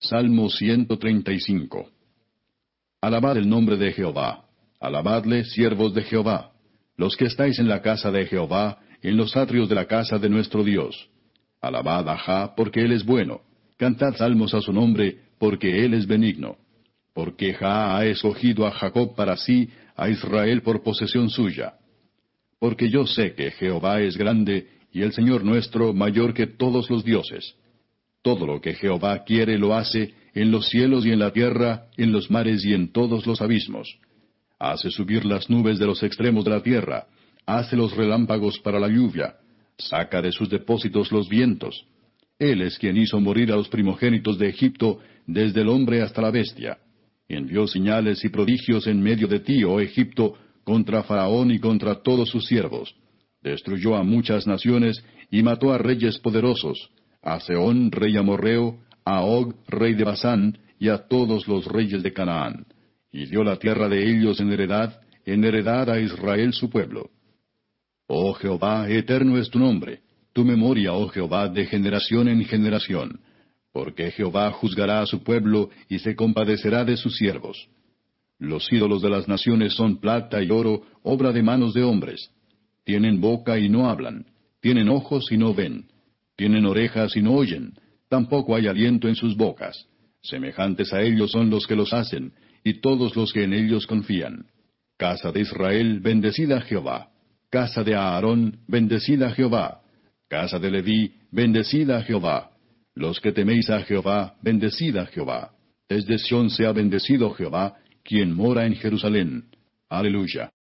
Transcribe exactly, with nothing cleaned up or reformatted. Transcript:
Salmo ciento treinta y cinco. Alabad el nombre de Jehová. Alabadle, siervos de Jehová, los que estáis en la casa de Jehová, en los atrios de la casa de nuestro Dios. Alabad a Jah, porque él es bueno. Cantad salmos a su nombre, porque él es benigno. Porque Jah ha escogido a Jacob para sí, a Israel por posesión suya. Porque yo sé que Jehová es grande, y el Señor nuestro mayor que todos los dioses. Todo lo que Jehová quiere lo hace, en los cielos y en la tierra, en los mares y en todos los abismos. Hace subir las nubes de los extremos de la tierra, hace los relámpagos para la lluvia, saca de sus depósitos los vientos. Él es quien hizo morir a los primogénitos de Egipto, desde el hombre hasta la bestia. Envió señales y prodigios en medio de ti, oh Egipto, contra Faraón y contra todos sus siervos. Destruyó a muchas naciones y mató a reyes poderosos, a Sehón, rey amorreo, a Og, rey de Basán, y a todos los reyes de Canaán. Y dio la tierra de ellos en heredad, en heredad a Israel su pueblo. Oh Jehová, eterno es tu nombre, tu memoria, oh Jehová, de generación en generación. Porque Jehová juzgará a su pueblo y se compadecerá de sus siervos. Los ídolos de las naciones son plata y oro, obra de manos de hombres. Tienen boca y no hablan, tienen ojos y no ven, tienen orejas y no oyen, tampoco hay aliento en sus bocas. Semejantes a ellos son los que los hacen, y todos los que en ellos confían. Casa de Israel, bendecida a Jehová. Casa de Aarón, bendecida a Jehová. Casa de Leví, bendecida a Jehová. Los que teméis a Jehová, bendecida a Jehová. Desde Sión sea bendecido Jehová, quien mora en Jerusalén. Aleluya.